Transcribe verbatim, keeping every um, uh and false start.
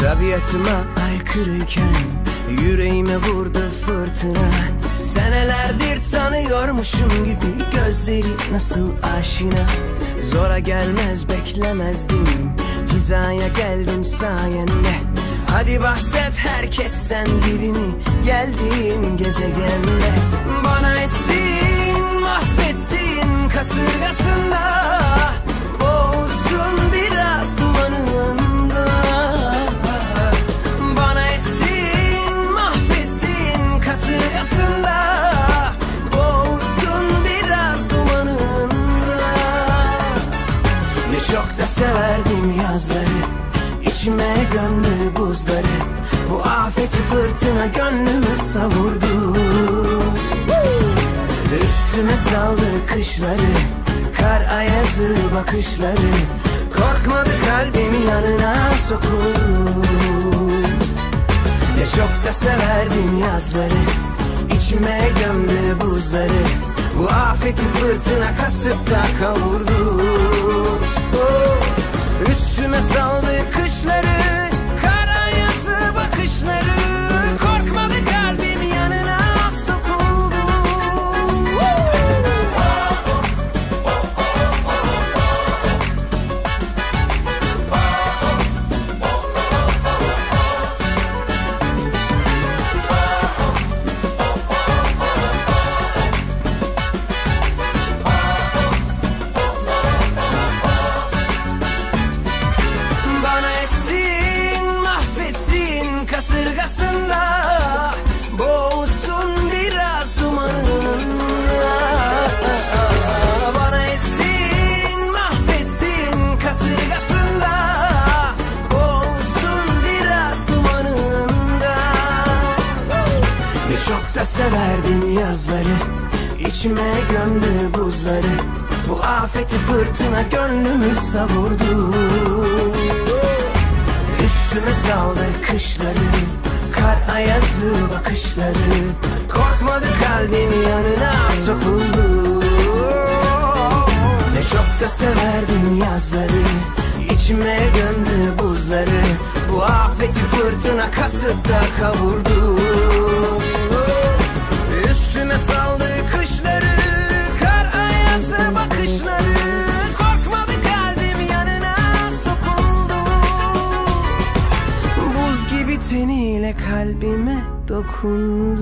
Tabiatıma aykırıyken yüreğime vurdu fırtına. Senelerdir tanıyormuşum gibi gözleri nasıl aşina. Zora gelmez beklemezdim, hizaya geldim sayende. Hadi bahset herkesten gibi mi geldiğin gezegende. Bana etsin mahvetsin kasırgasında, boğulsun biraz dumanında. Bana etsin mahvetsin kasırgasında, boğulsun biraz dumanında. Ne çok da severdim yazları, İçime gömdü buzları. Bu afeti fırtına gönlümü savurdu. Üstüme saldı kışları, kar ayazı bakışları. Korkmadı kalbim yanına sokuldu. Ne çok da severdim yazları, İçime gömdü buzları. Bu afeti fırtına kasıp da kavurdu. Üstüme saldı kışları, kar ayazı bakışları. Korkmadı kalbim yanına sokuldu. Severdim yazları, içime gömdü buzları. Bu afeti fırtına gönlümü savurdu. Üstüme saldı kışları, kar ayazı bakışları. Korkmadı kalbim yanına sokuldu. Ne çok da severdim yazları, içime gömdü buzları. Bu afeti fırtına kasıp da kavurdu. Üstüme saldı kışları, kar ayazı bakışları. Korkmadı kalbim yanına sokuldu. Buz gibi teniyle kalbime dokundu.